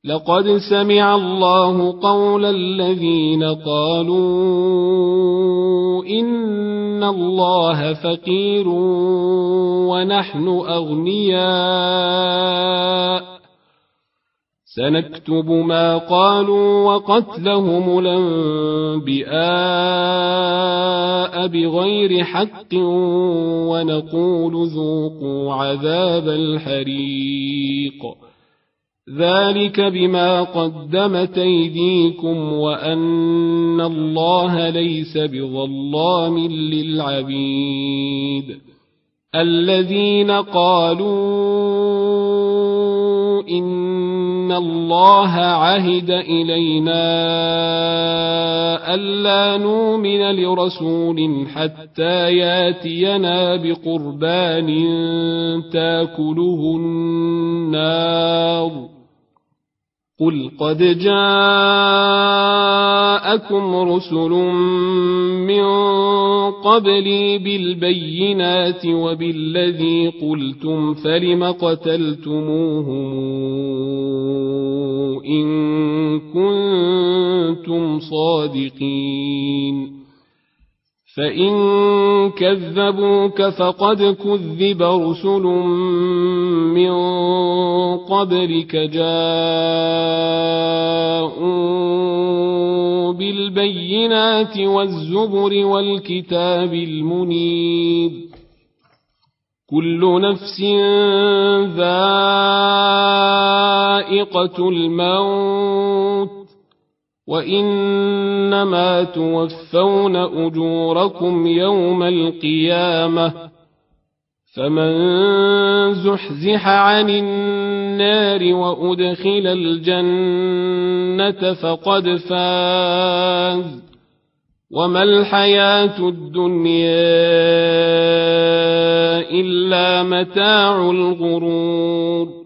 لقد سمع الله قول الذين قالوا إن الله فقير ونحن أغنياء سنكتب ما قالوا وقتلهم الأنبياء بغير حق ونقول ذوقوا عذاب الحريق ذلك بما قدمت أيديكم وأن الله ليس بظلام للعبيد الذين قالوا إن الله عهد إلينا ألا نؤمن لرسول حتى ياتينا بقربان تاكله النار قل قد جاءكم رسل من قبلي بالبينات وبالذي قلتم فلم قتلتموهم إن كنتم صادقين فإن كذبوك فقد كذب رسل من قبلك جاءوا بالبينات والزبر والكتاب المنير كل نفس ذائقة الموت وإنما توفون أجوركم يوم القيامة فمن زحزح عن النار وأدخل الجنة فقد فاز وما الحياة الدنيا إلا متاع الغرور